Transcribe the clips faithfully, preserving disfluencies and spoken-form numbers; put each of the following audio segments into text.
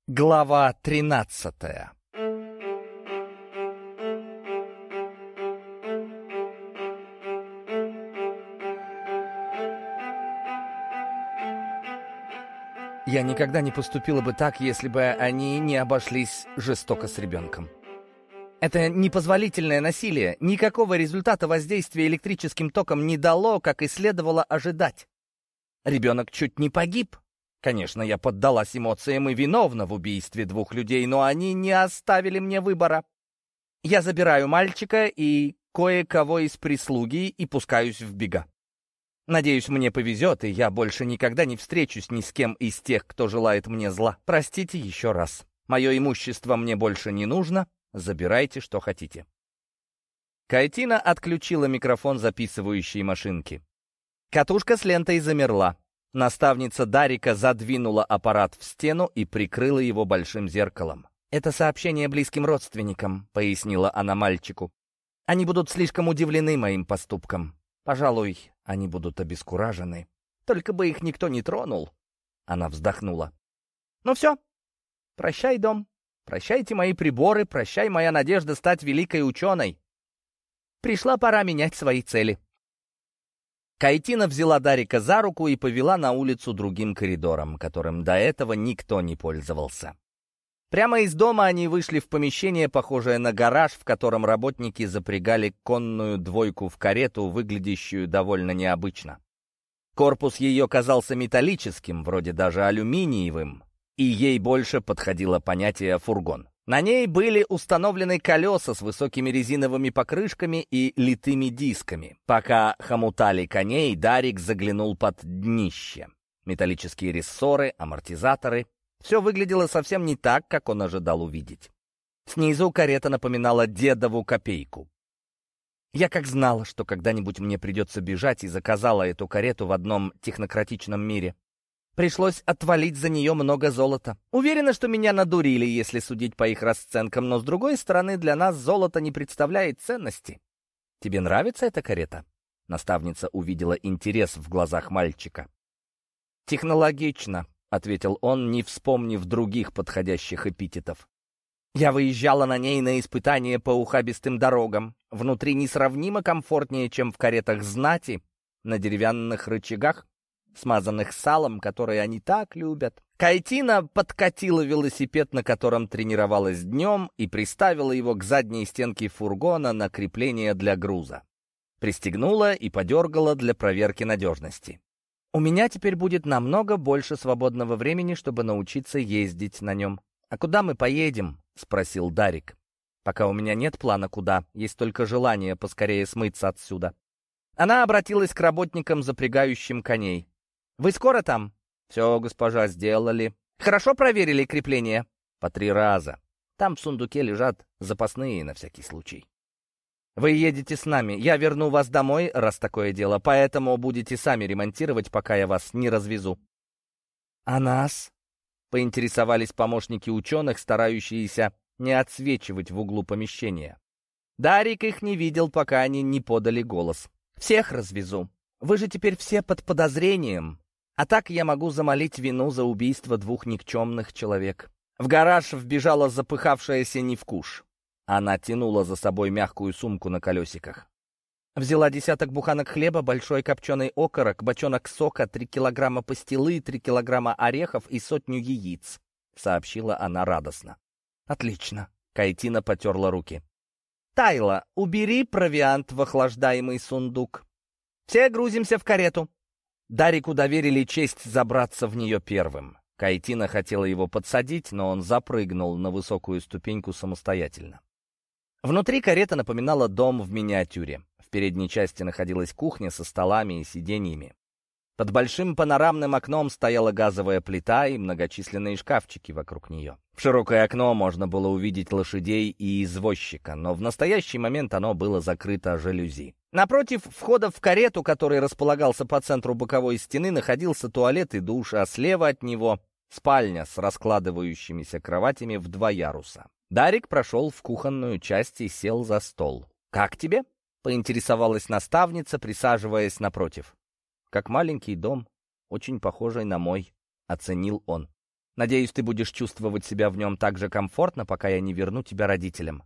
Глава тринадцатая. Я никогда не поступила бы так, если бы они не обошлись жестоко с ребенком. Это непозволительное насилие никакого результата воздействия электрическим током не дало, как и следовало ожидать. Ребенок чуть не погиб. Конечно, я поддалась эмоциям и виновна в убийстве двух людей, но они не оставили мне выбора. Я забираю мальчика и кое-кого из прислуги и пускаюсь в бега. Надеюсь, мне повезет, и я больше никогда не встречусь ни с кем из тех, кто желает мне зла. Простите еще раз. Мое имущество мне больше не нужно. Забирайте, что хотите. Кайтина отключила микрофон записывающей машинки. Катушка с лентой замерла. Наставница Дарика задвинула аппарат в стену и прикрыла его большим зеркалом. «Это сообщение близким родственникам», — пояснила она мальчику. «Они будут слишком удивлены моим поступком. Пожалуй, они будут обескуражены. Только бы их никто не тронул». Она вздохнула. «Ну все. Прощай, дом. Прощайте мои приборы. Прощай моя надежда стать великой ученой. Пришла пора менять свои цели». Кайтина взяла Дарика за руку и повела на улицу другим коридором, которым до этого никто не пользовался. Прямо из дома они вышли в помещение, похожее на гараж, в котором работники запрягали конную двойку в карету, выглядящую довольно необычно. Корпус ее казался металлическим, вроде даже алюминиевым, и ей больше подходило понятие «фургон». На ней были установлены колеса с высокими резиновыми покрышками и литыми дисками. Пока хомутали коней, Дарик заглянул под днище. Металлические рессоры, амортизаторы. Все выглядело совсем не так, как он ожидал увидеть. Снизу карета напоминала дедову копейку. Я как знала, что когда-нибудь мне придется бежать, и заказала эту карету в одном технократичном мире. Пришлось отвалить за нее много золота. Уверена, что меня надурили, если судить по их расценкам, но, с другой стороны, для нас золото не представляет ценности. «Тебе нравится эта карета?» Наставница увидела интерес в глазах мальчика. «Технологично», — ответил он, не вспомнив других подходящих эпитетов. «Я выезжала на ней на испытание по ухабистым дорогам. Внутри несравнимо комфортнее, чем в каретах знати, на деревянных рычагах, смазанных салом, которые они так любят». Кайтина подкатила велосипед, на котором тренировалась днем, и приставила его к задней стенке фургона на крепление для груза. Пристегнула и подергала для проверки надежности. «У меня теперь будет намного больше свободного времени, чтобы научиться ездить на нем». «А куда мы поедем?» — спросил Дарик. «Пока у меня нет плана куда, есть только желание поскорее смыться отсюда». Она обратилась к работникам, запрягающим коней. «Вы скоро там?» «Все, госпожа, сделали». «Хорошо проверили крепление?» «По три раза. Там в сундуке лежат запасные на всякий случай». «Вы едете с нами. Я верну вас домой, раз такое дело, поэтому будете сами ремонтировать, пока я вас не развезу». «А нас?» — поинтересовались помощники ученых, старающиеся не отсвечивать в углу помещения. Дарик их не видел, пока они не подали голос. «Всех развезу. Вы же теперь все под подозрением. А так я могу замолить вину за убийство двух никчемных человек». В гараж вбежала запыхавшаяся Невкуш. Она тянула за собой мягкую сумку на колесиках. Взяла десяток буханок хлеба, большой копченый окорок, бочонок сока, три килограмма пастилы, три килограмма орехов и сотню яиц, — сообщила она радостно. «Отлично!» — Кайтина потерла руки. «Тайла, убери провиант в охлаждаемый сундук. Все грузимся в карету». Дарику доверили честь забраться в нее первым. Кайтина хотела его подсадить, но он запрыгнул на высокую ступеньку самостоятельно. Внутри карета напоминала дом в миниатюре. В передней части находилась кухня со столами и сиденьями. Под большим панорамным окном стояла газовая плита и многочисленные шкафчики вокруг нее. В широкое окно можно было увидеть лошадей и извозчика, но в настоящий момент оно было закрыто жалюзи. Напротив входа в карету, который располагался по центру боковой стены, находился туалет и душ, а слева от него спальня с раскладывающимися кроватями в два яруса. Дарик прошел в кухонную часть и сел за стол. «Как тебе?» — поинтересовалась наставница, присаживаясь напротив. «Как маленький дом, очень похожий на мой», — оценил он. Надеюсь, ты будешь чувствовать себя в нем так же комфортно, пока я не верну тебя родителям».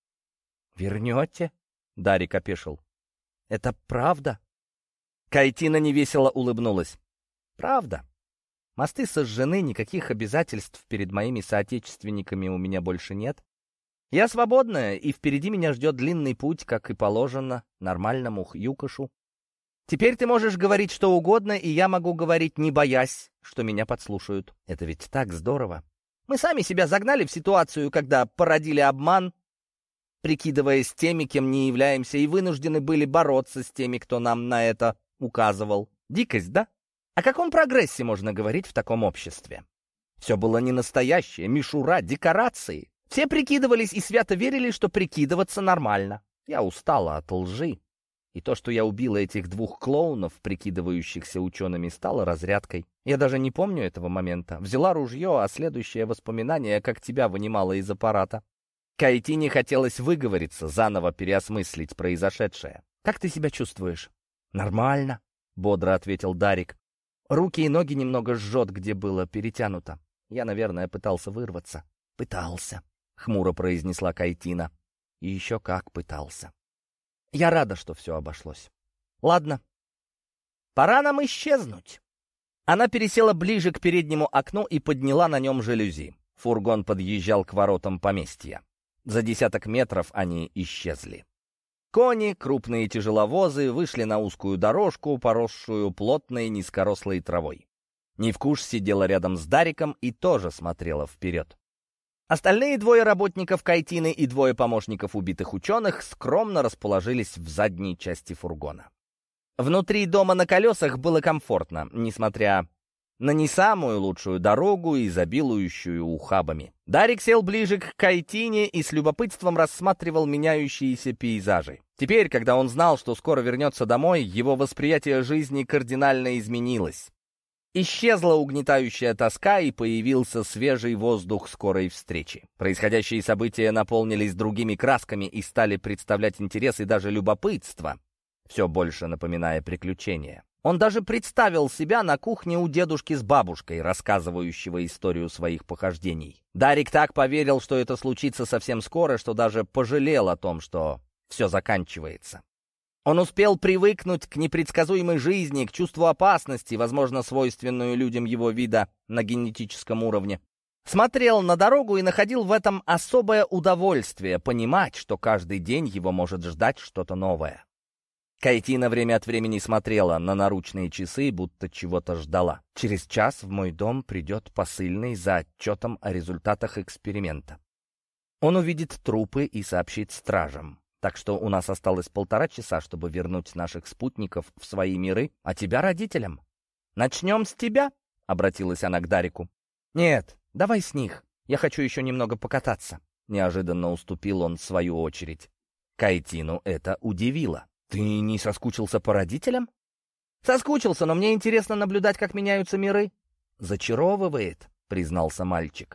«Вернете?» — Дарик опешил. «Это правда?» Кайтина невесело улыбнулась. «Правда. Мосты сожжены, никаких обязательств перед моими соотечественниками у меня больше нет. Я свободная, и впереди меня ждет длинный путь, как и положено нормальному хьюкашу. Теперь ты можешь говорить что угодно, и я могу говорить, не боясь, что меня подслушают. Это ведь так здорово. Мы сами себя загнали в ситуацию, когда породили обман, прикидываясь теми, кем не являемся, и вынуждены были бороться с теми, кто нам на это указывал. Дикость, да? О каком прогрессе можно говорить в таком обществе? Все было не настоящее, мишура, декорации. Все прикидывались и свято верили, что прикидываться нормально. Я устала от лжи. И то, что я убила этих двух клоунов, прикидывающихся учеными, стало разрядкой. Я даже не помню этого момента. Взяла ружье, а следующее воспоминание, как тебя вынимала из аппарата. Кайтине хотелось выговориться, заново переосмыслить произошедшее. «Как ты себя чувствуешь?» «Нормально», — бодро ответил Дарик. «Руки и ноги немного жжет, где было перетянуто. Я, наверное, пытался вырваться». «Пытался», — хмуро произнесла Кайтина. «И еще как пытался. Я рада, что все обошлось. Ладно, пора нам исчезнуть». Она пересела ближе к переднему окну и подняла на нем жалюзи. Фургон подъезжал к воротам поместья. За десяток метров они исчезли. Кони, крупные тяжеловозы, вышли на узкую дорожку, поросшую плотной низкорослой травой. Невкуш сидела рядом с Дариком и тоже смотрела вперед. Остальные двое работников Кайтины и двое помощников убитых ученых скромно расположились в задней части фургона. Внутри дома на колесах было комфортно, несмотря на не самую лучшую дорогу, изобилующую ухабами. Дарик сел ближе к Кайтине и с любопытством рассматривал меняющиеся пейзажи. Теперь, когда он знал, что скоро вернется домой, его восприятие жизни кардинально изменилось. Исчезла угнетающая тоска, и появился свежий воздух скорой встречи. Происходящие события наполнились другими красками и стали представлять интерес и даже любопытство, все больше напоминая приключения. Он даже представил себя на кухне у дедушки с бабушкой, рассказывающего историю своих похождений. Дарик так поверил, что это случится совсем скоро, что даже пожалел о том, что все заканчивается. Он успел привыкнуть к непредсказуемой жизни, к чувству опасности, возможно, свойственную людям его вида на генетическом уровне. Смотрел на дорогу и находил в этом особое удовольствие понимать, что каждый день его может ждать что-то новое. Кайтина время от времени смотрела на наручные часы, будто чего-то ждала. «Через час в мой дом придет посыльный за отчетом о результатах эксперимента. Он увидит трупы и сообщит стражам. Так что у нас осталось полтора часа, чтобы вернуть наших спутников в свои миры, а тебя родителям. Начнем с тебя?» — обратилась она к Дарику. «Нет, давай с них. Я хочу еще немного покататься». Неожиданно уступил он в свою очередь. Кайтину это удивило. «Ты не соскучился по родителям?» «Соскучился, но мне интересно наблюдать, как меняются миры». «Зачаровывает», — признался мальчик.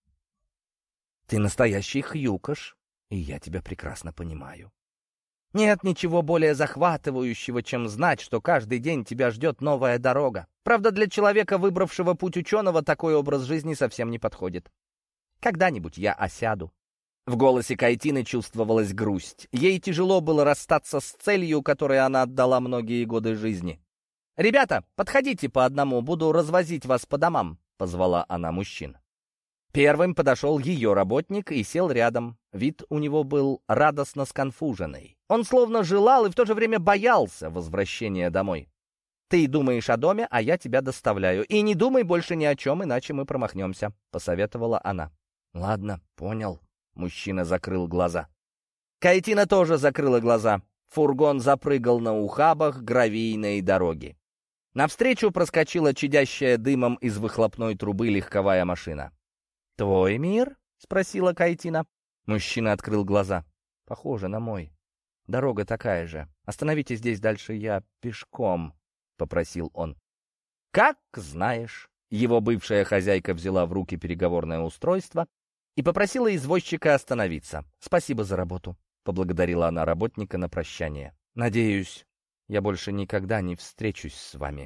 «Ты настоящий хьюкаш, и я тебя прекрасно понимаю. Нет ничего более захватывающего, чем знать, что каждый день тебя ждет новая дорога. Правда, для человека, выбравшего путь ученого, такой образ жизни совсем не подходит. Когда-нибудь я осяду». В голосе Кайтины чувствовалась грусть. Ей тяжело было расстаться с целью, которой она отдала многие годы жизни. «Ребята, подходите по одному, буду развозить вас по домам», — позвала она мужчин. Первым подошел ее работник и сел рядом. Вид у него был радостно сконфуженный. Он словно желал и в то же время боялся возвращения домой. «Ты думаешь о доме, а я тебя доставляю. И не думай больше ни о чем, иначе мы промахнемся», — посоветовала она. «Ладно, понял». Мужчина закрыл глаза. Кайтина тоже закрыла глаза. Фургон запрыгал на ухабах гравийной дороги. Навстречу проскочила чадящая дымом из выхлопной трубы легковая машина. «Твой мир?» — спросила Кайтина. Мужчина открыл глаза. «Похоже на мой. Дорога такая же. Остановите здесь, дальше я пешком», — попросил он. «Как знаешь». Его бывшая хозяйка взяла в руки переговорное устройство и попросила извозчика остановиться. «Спасибо за работу», — поблагодарила она работника на прощание. «Надеюсь, я больше никогда не встречусь с вами», —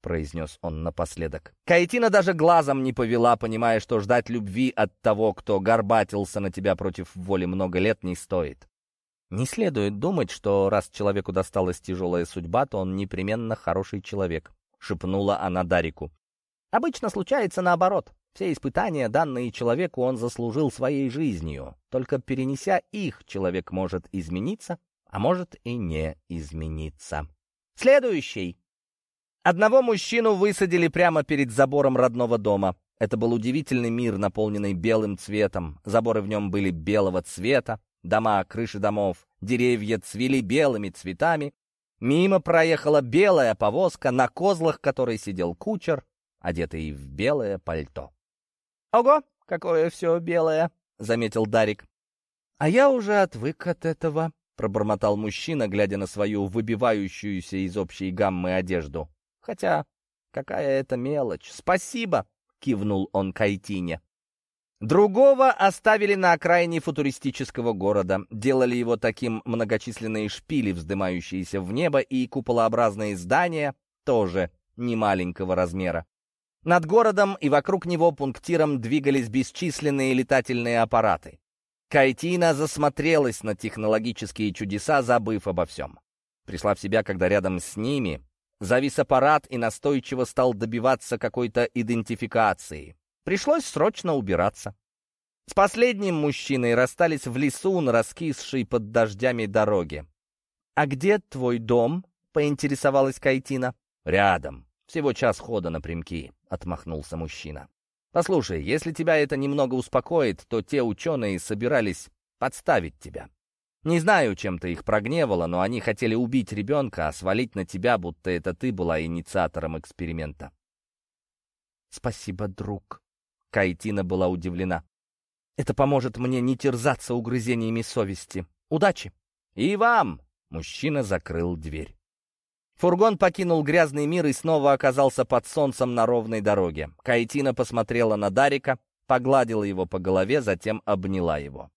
произнес он напоследок. Каэтина даже глазом не повела, понимая, что ждать любви от того, кто горбатился на тебя против воли много лет, не стоит. Не следует думать, что раз человеку досталась тяжелая судьба, то он непременно хороший человек, шепнула она Дарику. Обычно случается наоборот. Все испытания, данные человеку, он заслужил своей жизнью. Только перенеся их, человек может измениться, а может и не измениться. Следующий. Одного мужчину высадили прямо перед забором родного дома. Это был удивительный мир, наполненный белым цветом. Заборы в нем были белого цвета, дома, крыши домов, деревья цвели белыми цветами. Мимо проехала белая повозка, на козлах которой сидел кучер, одетый в белое пальто. «Ого, какое все белое!» — заметил Дарик. «А я уже отвык от этого», — пробормотал мужчина, глядя на свою выбивающуюся из общей гаммы одежду. «Хотя, какая это мелочь! Спасибо!» — кивнул он Каэтине. Другого оставили на окраине футуристического города. Делали его таким многочисленные шпили, вздымающиеся в небо, и куполообразные здания, тоже немаленького размера. Над городом и вокруг него пунктиром двигались бесчисленные летательные аппараты. Каэтина засмотрелась на технологические чудеса, забыв обо всем. Пришла в себя, когда рядом с ними завис аппарат и настойчиво стал добиваться какой-то идентификации. Пришлось срочно убираться. С последним мужчиной расстались в лесу на раскисшей под дождями дороге. «А где твой дом?» — поинтересовалась Каэтина. «Рядом. Всего час хода напрямки», — отмахнулся мужчина. «Послушай, если тебя это немного успокоит, то те ученые собирались подставить тебя. Не знаю, чем ты их прогневала, но они хотели убить ребенка, а свалить на тебя, будто это ты была инициатором эксперимента». «Спасибо, друг». Каэтина была удивлена. «Это поможет мне не терзаться угрызениями совести. Удачи!» «И вам!» — мужчина закрыл дверь. Фургон покинул грязный мир и снова оказался под солнцем на ровной дороге. Каэтина посмотрела на Дарика, погладила его по голове, затем обняла его.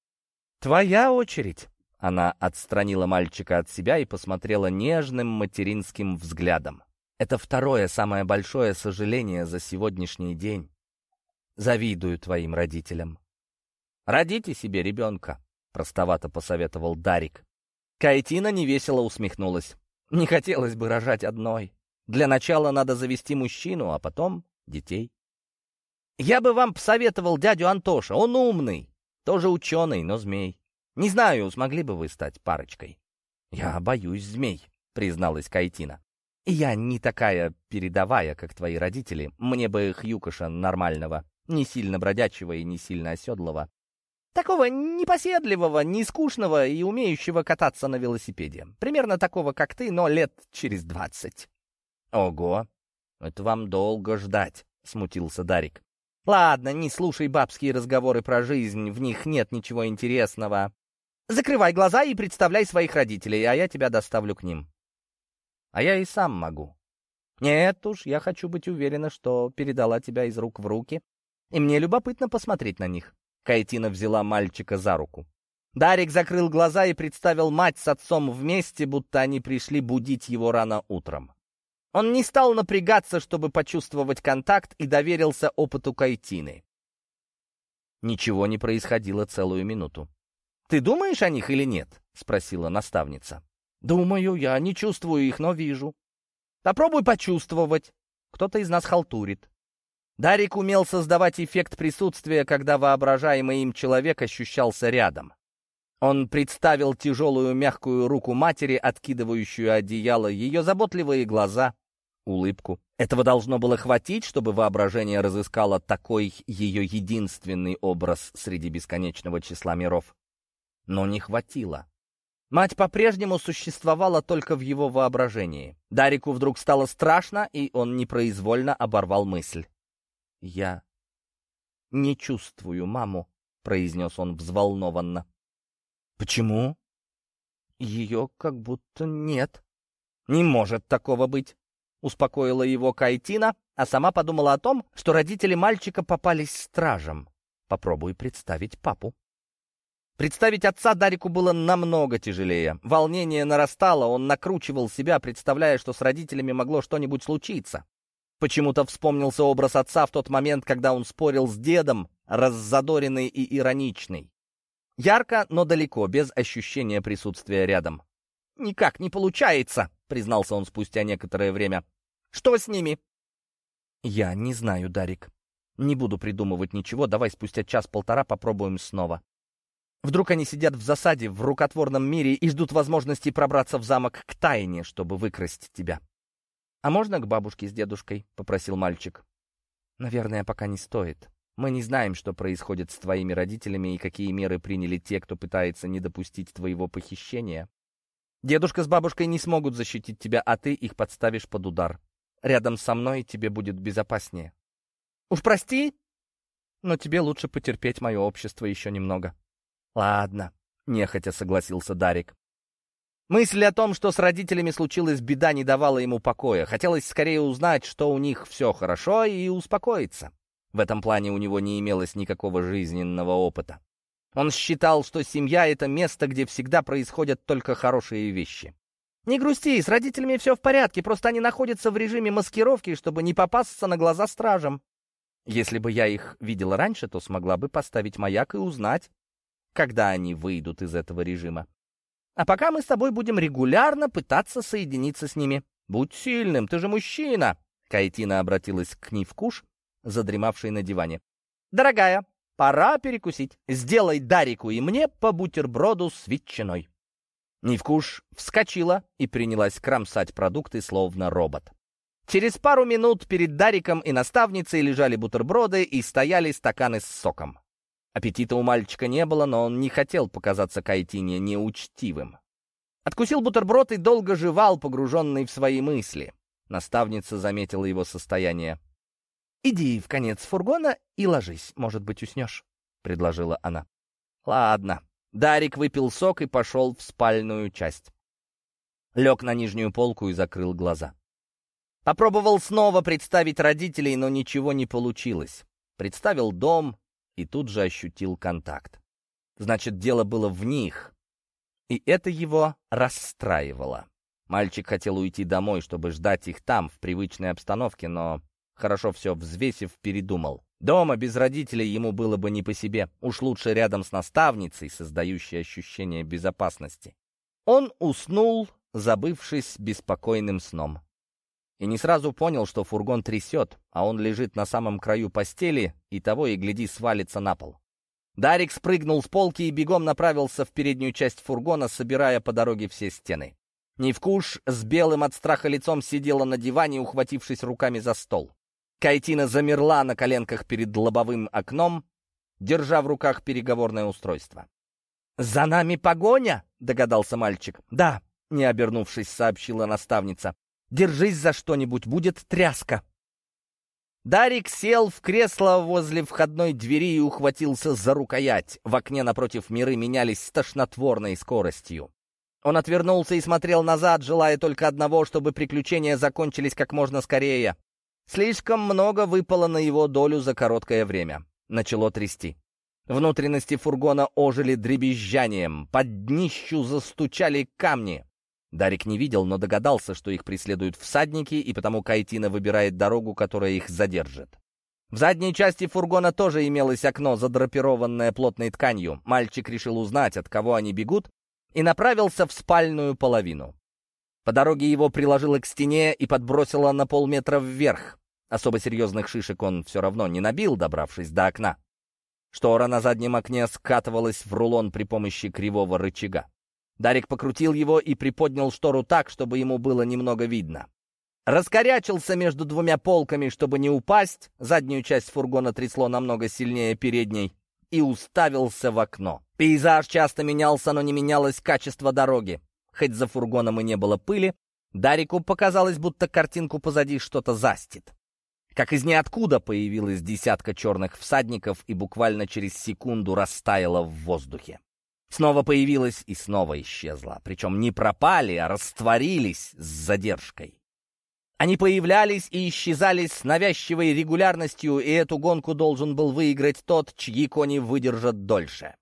«Твоя очередь!» Она отстранила мальчика от себя и посмотрела нежным материнским взглядом. «Это второе, самое большое сожаление за сегодняшний день. Завидую твоим родителям». «Родите себе ребенка», — простовато посоветовал Дарик. Каэтина невесело усмехнулась. «Не хотелось бы рожать одной. Для начала надо завести мужчину, а потом детей». «Я бы вам посоветовал дядю Антоша, он умный, тоже ученый, но змей. Не знаю, смогли бы вы стать парочкой». «Я боюсь змей», — призналась Каэтина. «И я не такая передовая, как твои родители. Мне бы хьюкаша нормального, не сильно бродячего и не сильно оседлого. Такого непоседливого, не скучного и умеющего кататься на велосипеде. Примерно такого, как ты, но лет через двадцать». «Ого, это вам долго ждать», — смутился Дарик. «Ладно, не слушай бабские разговоры про жизнь, в них нет ничего интересного. Закрывай глаза и представляй своих родителей, а я тебя доставлю к ним». «А я и сам могу». «Нет уж, я хочу быть уверена, что передала тебя из рук в руки, и мне любопытно посмотреть на них». Каэтина взяла мальчика за руку. Дарик закрыл глаза и представил мать с отцом вместе, будто они пришли будить его рано утром. Он не стал напрягаться, чтобы почувствовать контакт, и доверился опыту Каэтины. Ничего не происходило целую минуту. «Ты думаешь о них или нет?» — спросила наставница. «Думаю, я не чувствую их, но вижу». «Попробуй почувствовать. Кто-то из нас халтурит». Дарик умел создавать эффект присутствия, когда воображаемый им человек ощущался рядом. Он представил тяжелую мягкую руку матери, откидывающую одеяло, ее заботливые глаза, улыбку. Этого должно было хватить, чтобы воображение разыскало такой ее единственный образ среди бесконечного числа миров. Но не хватило. Мать по-прежнему существовала только в его воображении. Дарику вдруг стало страшно, и он непроизвольно оборвал мысль. «Я не чувствую маму», — произнес он взволнованно. «Почему?» «Ее как будто нет». «Не может такого быть», — успокоила его Каэтина, а сама подумала о том, что родители мальчика попались стражам. Попробуй представить папу. Представить отца Дарику было намного тяжелее. Волнение нарастало, он накручивал себя, представляя, что с родителями могло что-нибудь случиться. Почему-то вспомнился образ отца в тот момент, когда он спорил с дедом, раззадоренный и ироничный. Ярко, но далеко, без ощущения присутствия рядом. «Никак не получается», — признался он спустя некоторое время. «Что с ними?» «Я не знаю, Дарик. Не буду придумывать ничего, давай спустя час-полтора попробуем снова. Вдруг они сидят в засаде в рукотворном мире и ждут возможности пробраться в замок к тайне, чтобы выкрасть тебя». «А можно к бабушке с дедушкой?» — попросил мальчик. «Наверное, пока не стоит. Мы не знаем, что происходит с твоими родителями и какие меры приняли те, кто пытается не допустить твоего похищения. Дедушка с бабушкой не смогут защитить тебя, а ты их подставишь под удар. Рядом со мной тебе будет безопаснее. Уж прости, но тебе лучше потерпеть мое общество еще немного». «Ладно», — нехотя согласился Дарик. Мысль о том, что с родителями случилась беда, не давала ему покоя. Хотелось скорее узнать, что у них все хорошо, и успокоиться. В этом плане у него не имелось никакого жизненного опыта. Он считал, что семья — это место, где всегда происходят только хорошие вещи. «Не грусти, с родителями все в порядке, просто они находятся в режиме маскировки, чтобы не попасться на глаза стражам. Если бы я их видела раньше, то смогла бы поставить маяк и узнать, когда они выйдут из этого режима. А пока мы с тобой будем регулярно пытаться соединиться с ними. Будь сильным, ты же мужчина!» Кайтина обратилась к Нивкуш, задремавшей на диване. «Дорогая, пора перекусить. Сделай Дарику и мне по бутерброду с ветчиной». Нивкуш вскочила и принялась кромсать продукты, словно робот. Через пару минут перед Дариком и наставницей лежали бутерброды и стояли стаканы с соком. Аппетита у мальчика не было, но он не хотел показаться Кайтине неучтивым. Откусил бутерброд и долго жевал, погруженный в свои мысли. Наставница заметила его состояние. «Иди в конец фургона и ложись, может быть, уснешь», — предложила она. «Ладно». Дарик выпил сок и пошел в спальную часть. Лег на нижнюю полку и закрыл глаза. Попробовал снова представить родителей, но ничего не получилось. Представил дом и тут же ощутил контакт. Значит, дело было в них. И это его расстраивало. Мальчик хотел уйти домой, чтобы ждать их там, в привычной обстановке, но, хорошо все взвесив, передумал. Дома без родителей ему было бы не по себе. Уж лучше рядом с наставницей, создающей ощущение безопасности. Он уснул, забывшись беспокойным сном. И не сразу понял, что фургон трясет, а он лежит на самом краю постели, и того и гляди свалится на пол. Дарик спрыгнул с полки и бегом направился в переднюю часть фургона, собирая по дороге все стены. Нивкуш с белым от страха лицом сидела на диване, ухватившись руками за стол. Кайтина замерла на коленках перед лобовым окном, держа в руках переговорное устройство. «За нами погоня?» — догадался мальчик. «Да», — не обернувшись, сообщила наставница. «Держись за что-нибудь, будет тряска». Дарик сел в кресло возле входной двери и ухватился за рукоять. В окне напротив миры менялись с тошнотворной скоростью. Он отвернулся и смотрел назад, желая только одного, чтобы приключения закончились как можно скорее. Слишком много выпало на его долю за короткое время. Начало трясти. Внутренности фургона ожили дребезжанием, под днищу застучали камни. Дарик не видел, но догадался, что их преследуют всадники, и потому Кайтина выбирает дорогу, которая их задержит. В задней части фургона тоже имелось окно, задрапированное плотной тканью. Мальчик решил узнать, от кого они бегут, и направился в спальную половину. По дороге его приложило к стене и подбросило на полметра вверх. Особо серьезных шишек он все равно не набил, добравшись до окна. Штора на заднем окне скатывалась в рулон при помощи кривого рычага. Дарик покрутил его и приподнял штору так, чтобы ему было немного видно. Раскорячился между двумя полками, чтобы не упасть, заднюю часть фургона трясло намного сильнее передней, и уставился в окно. Пейзаж часто менялся, но не менялось качество дороги. Хоть за фургоном и не было пыли, Дарику показалось, будто картинку позади что-то застит. Как из ниоткуда появилась десятка черных всадников и буквально через секунду растаяла в воздухе. Снова появилась и снова исчезла. Причем не пропали, а растворились с задержкой. Они появлялись и исчезали с навязчивой регулярностью, и эту гонку должен был выиграть тот, чьи кони выдержат дольше.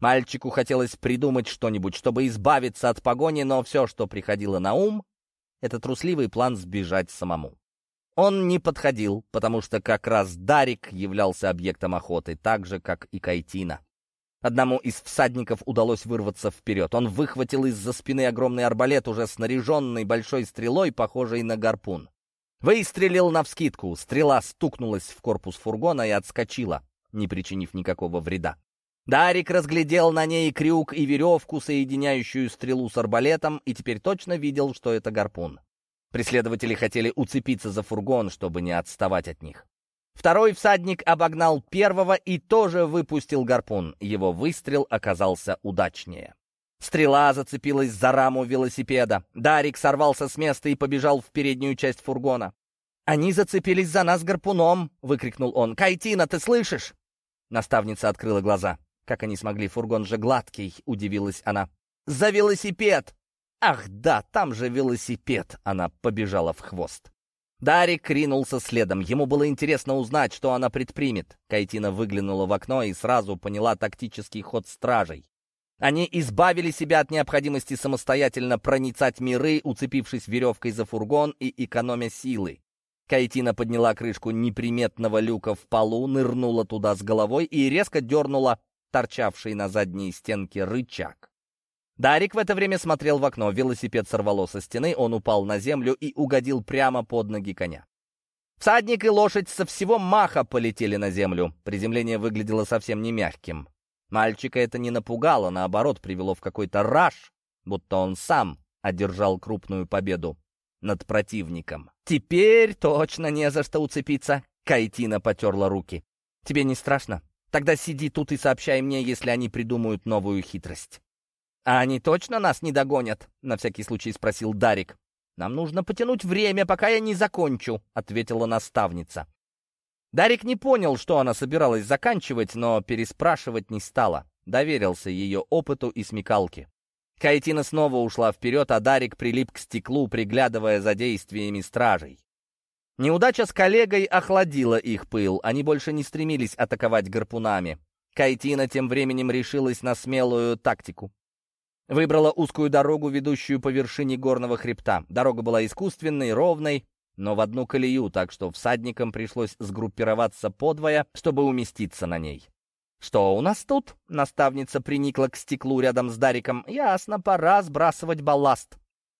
Мальчику хотелось придумать что-нибудь, чтобы избавиться от погони, но все, что приходило на ум, это трусливый план сбежать самому. Он не подходил, потому что как раз Дарик являлся объектом охоты, так же, как и Кайтина. Одному из всадников удалось вырваться вперед. Он выхватил из-за спины огромный арбалет, уже снаряженный большой стрелой, похожей на гарпун. Выстрелил навскидку. Стрела стукнулась в корпус фургона и отскочила, не причинив никакого вреда. Дарик разглядел на ней крюк и веревку, соединяющую стрелу с арбалетом, и теперь точно видел, что это гарпун. Преследователи хотели уцепиться за фургон, чтобы не отставать от них. Второй всадник обогнал первого и тоже выпустил гарпун. Его выстрел оказался удачнее. Стрела зацепилась за раму велосипеда. Дарик сорвался с места и побежал в переднюю часть фургона. «Они зацепились за нас гарпуном!» — выкрикнул он. «Кайтина, ты слышишь?» Наставница открыла глаза. «Как они смогли? Фургон же гладкий!» — удивилась она. «За велосипед!» «Ах да, там же велосипед!» — она побежала в хвост. Дарик ринулся следом. Ему было интересно узнать, что она предпримет. Кайтина выглянула в окно и сразу поняла тактический ход стражей. Они избавили себя от необходимости самостоятельно проницать миры, уцепившись веревкой за фургон и экономя силы. Кайтина подняла крышку неприметного люка в полу, нырнула туда с головой и резко дернула торчавший на задней стенке рычаг. Дарик в это время смотрел в окно. Велосипед сорвало со стены, он упал на землю и угодил прямо под ноги коня. Всадник и лошадь со всего маха полетели на землю. Приземление выглядело совсем не мягким. Мальчика это не напугало, наоборот, привело в какой-то раж, будто он сам одержал крупную победу над противником. «Теперь точно не за что уцепиться!» Кайтина потерла руки. «Тебе не страшно? Тогда сиди тут и сообщай мне, если они придумают новую хитрость». «А они точно нас не догонят?» — на всякий случай спросил Дарик. «Нам нужно потянуть время, пока я не закончу», — ответила наставница. Дарик не понял, что она собиралась заканчивать, но переспрашивать не стала. Доверился ее опыту и смекалке. Кайтина снова ушла вперед, а Дарик прилип к стеклу, приглядывая за действиями стражей. Неудача с коллегой охладила их пыл. Они больше не стремились атаковать гарпунами. Кайтина тем временем решилась на смелую тактику. Выбрала узкую дорогу, ведущую по вершине горного хребта. Дорога была искусственной, ровной, но в одну колею, так что всадникам пришлось сгруппироваться подвое, чтобы уместиться на ней. «Что у нас тут?» — наставница приникла к стеклу рядом с Дариком. «Ясно, пора сбрасывать балласт».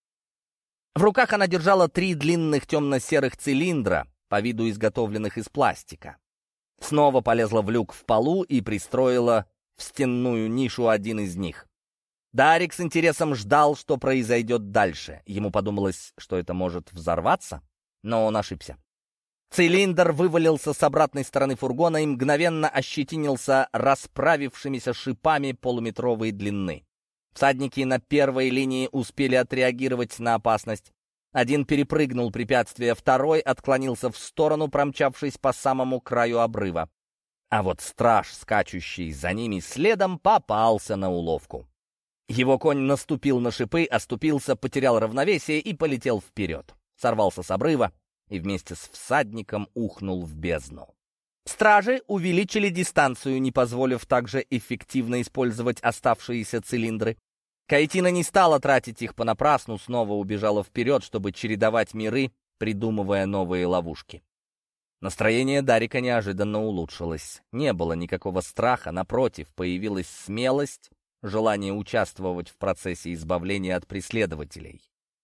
В руках она держала три длинных темно-серых цилиндра, по виду изготовленных из пластика. Снова полезла в люк в полу и пристроила в стенную нишу один из них. Дарик с интересом ждал, что произойдет дальше. Ему подумалось, что это может взорваться, но он ошибся. Цилиндр вывалился с обратной стороны фургона и мгновенно ощетинился расправившимися шипами полуметровой длины. Всадники на первой линии успели отреагировать на опасность. Один перепрыгнул препятствие, второй отклонился в сторону, промчавшись по самому краю обрыва. А вот страж, скачущий за ними следом, попался на уловку. Его конь наступил на шипы, оступился, потерял равновесие и полетел вперед. Сорвался с обрыва и вместе с всадником ухнул в бездну. Стражи увеличили дистанцию, не позволив также эффективно использовать оставшиеся цилиндры. Кайтина не стала тратить их понапрасну, снова убежала вперед, чтобы чередовать миры, придумывая новые ловушки. Настроение Дарика неожиданно улучшилось. Не было никакого страха, напротив, появилась смелость, желание участвовать в процессе избавления от преследователей.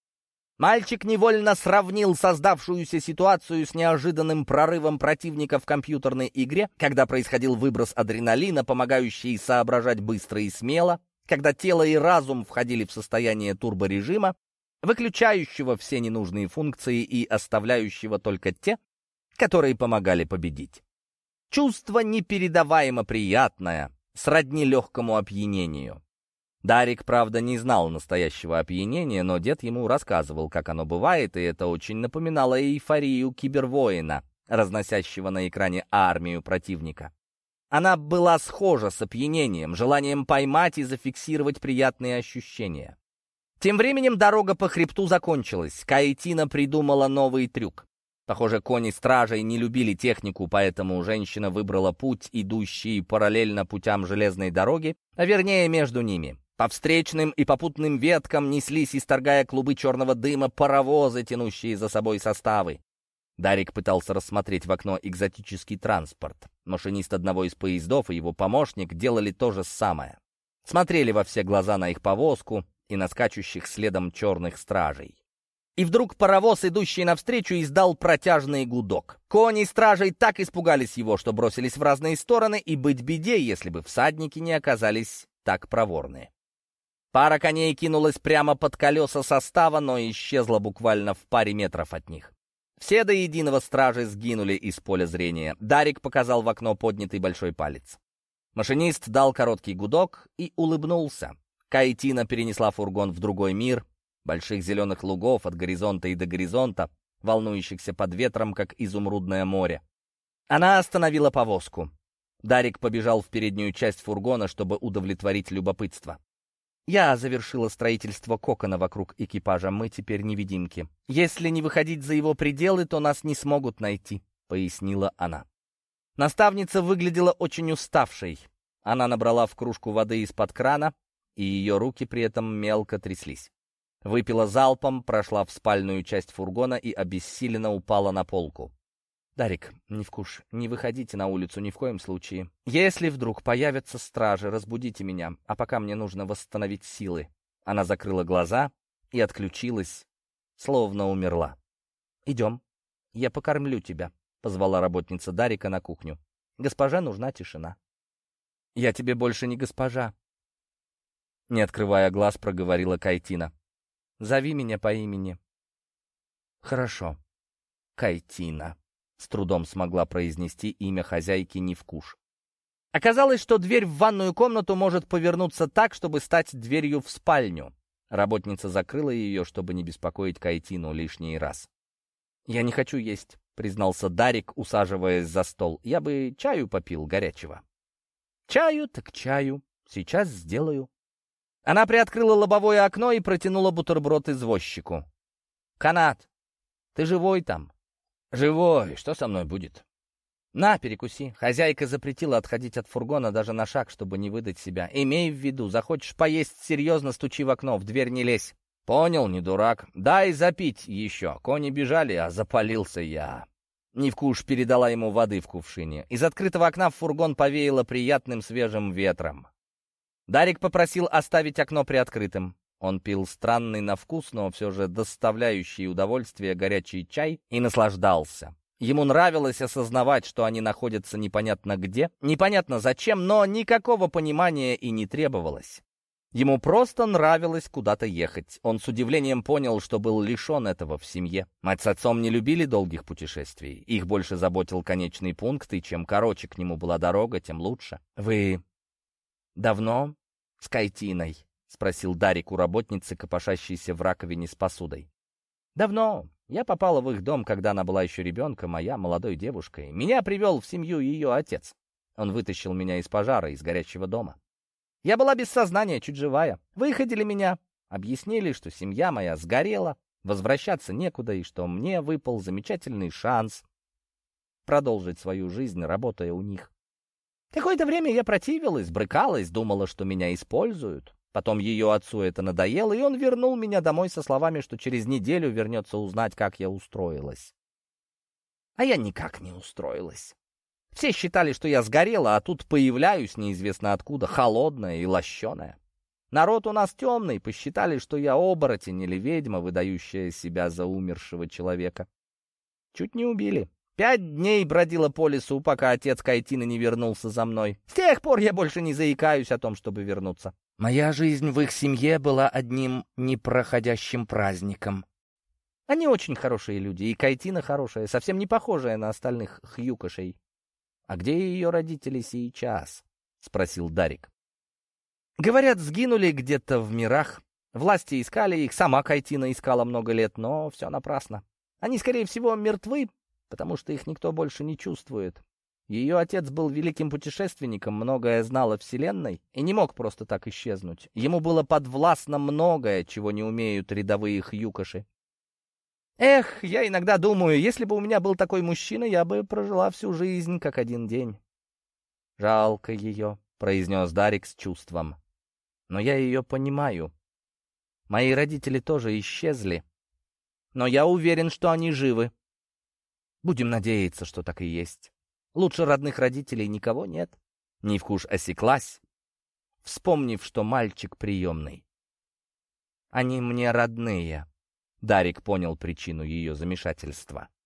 Мальчик невольно сравнил создавшуюся ситуацию с неожиданным прорывом противника в компьютерной игре, когда происходил выброс адреналина, помогающий соображать быстро и смело, когда тело и разум входили в состояние турборежима, выключающего все ненужные функции и оставляющего только те, которые помогали победить. Чувство непередаваемо приятное, сродни легкому опьянению. Дарик, правда, не знал настоящего опьянения, но дед ему рассказывал, как оно бывает, и это очень напоминало эйфорию кибервоина, разносящего на экране армию противника. Она была схожа с опьянением, желанием поймать и зафиксировать приятные ощущения. Тем временем дорога по хребту закончилась. Кайтина придумала новый трюк. Похоже, кони стражей не любили технику, поэтому женщина выбрала путь, идущий параллельно путям железной дороги, а вернее между ними. По встречным и попутным веткам неслись, исторгая клубы черного дыма, паровозы, тянущие за собой составы. Дарик пытался рассмотреть в окно экзотический транспорт. Машинист одного из поездов и его помощник делали то же самое. Смотрели во все глаза на их повозку и на скачущих следом черных стражей. И вдруг паровоз, идущий навстречу, издал протяжный гудок. Кони стражей так испугались его, что бросились в разные стороны, и быть беде, если бы всадники не оказались так проворны. Пара коней кинулась прямо под колеса состава, но исчезла буквально в паре метров от них. Все до единого стражи сгинули из поля зрения. Дарик показал в окно поднятый большой палец. Машинист дал короткий гудок и улыбнулся. Кайтина перенесла фургон в другой мир, больших зеленых лугов от горизонта и до горизонта, волнующихся под ветром, как изумрудное море. Она остановила повозку. Дарик побежал в переднюю часть фургона, чтобы удовлетворить любопытство. «Я завершила строительство кокона вокруг экипажа, мы теперь невидимки. Если не выходить за его пределы, то нас не смогут найти», — пояснила она. Наставница выглядела очень уставшей. Она набрала в кружку воды из-под крана, и ее руки при этом мелко тряслись. Выпила залпом, прошла в спальную часть фургона и обессиленно упала на полку. «Дарик, Невкуш, не выходите на улицу ни в коем случае. Если вдруг появятся стражи, разбудите меня, а пока мне нужно восстановить силы». Она закрыла глаза и отключилась, словно умерла. «Идем, я покормлю тебя», — позвала работница Дарика на кухню. «Госпоже нужна тишина». «Я тебе больше не госпожа», — не открывая глаз, проговорила Кайтина. «Зови меня по имени». «Хорошо, Кайтина», — с трудом смогла произнести имя хозяйки Невкуш. Оказалось, что дверь в ванную комнату может повернуться так, чтобы стать дверью в спальню. Работница закрыла ее, чтобы не беспокоить Кайтину лишний раз. «Я не хочу есть», — признался Дарик, усаживаясь за стол. «Я бы чаю попил горячего». «Чаю так чаю. Сейчас сделаю». Она приоткрыла лобовое окно и протянула бутерброд извозчику. «Канат, ты живой там?» «Живой. Что со мной будет?» «На, перекуси». Хозяйка запретила отходить от фургона даже на шаг, чтобы не выдать себя. «Имей в виду, захочешь поесть серьезно, стучи в окно, в дверь не лезь». «Понял, не дурак. Дай запить еще. Кони бежали, а запалился я». Невкуш передала ему воды в кувшине. Из открытого окна в фургон повеяло приятным свежим ветром. Дарик попросил оставить окно приоткрытым. Он пил странный на вкус, но все же доставляющий удовольствие горячий чай и наслаждался. Ему нравилось осознавать, что они находятся непонятно где, непонятно зачем, но никакого понимания и не требовалось. Ему просто нравилось куда-то ехать. Он с удивлением понял, что был лишен этого в семье. Мать с отцом не любили долгих путешествий. Их больше заботил конечный пункт, и чем короче к нему была дорога, тем лучше. «Вы давно с Кайтиной?» — спросил Дарик у работницы, копошащейся в раковине с посудой. «Давно. Я попала в их дом, когда она была еще ребенком, а я молодой девушкой. Меня привел в семью ее отец. Он вытащил меня из пожара, из горящего дома. Я была без сознания, чуть живая. Выходили меня, объяснили, что семья моя сгорела, возвращаться некуда, и что мне выпал замечательный шанс продолжить свою жизнь, работая у них. Какое-то время я противилась, брыкалась, думала, что меня используют. Потом ее отцу это надоело, и он вернул меня домой со словами, что через неделю вернется узнать, как я устроилась. А я никак не устроилась. Все считали, что я сгорела, а тут появляюсь неизвестно откуда, холодная и лощеная. Народ у нас темный, посчитали, что я оборотень или ведьма, выдающая себя за умершего человека. Чуть не убили. Пять дней бродила по лесу, пока отец Кайтины не вернулся за мной. С тех пор я больше не заикаюсь о том, чтобы вернуться. Моя жизнь в их семье была одним непроходящим праздником. Они очень хорошие люди, и Кайтина хорошая, совсем не похожая на остальных хьюкошей. «А где ее родители сейчас?» — спросил Дарик. «Говорят, сгинули где-то в мирах. Власти искали их, сама Кайтина искала много лет, но все напрасно. Они, скорее всего, мертвы, потому что их никто больше не чувствует. Ее отец был великим путешественником, многое знал о Вселенной и не мог просто так исчезнуть. Ему было подвластно многое, чего не умеют рядовые хьюкоши. Эх, я иногда думаю, если бы у меня был такой мужчина, я бы прожила всю жизнь как один день. Жалко ее, произнес Дарик с чувством. Но я ее понимаю. Мои родители тоже исчезли. Но я уверен, что они живы. Будем надеяться, что так и есть. Лучше родных родителей никого нет. Нивкуш осеклась, вспомнив, что мальчик приемный. Они мне родные. Дарик понял причину ее замешательства.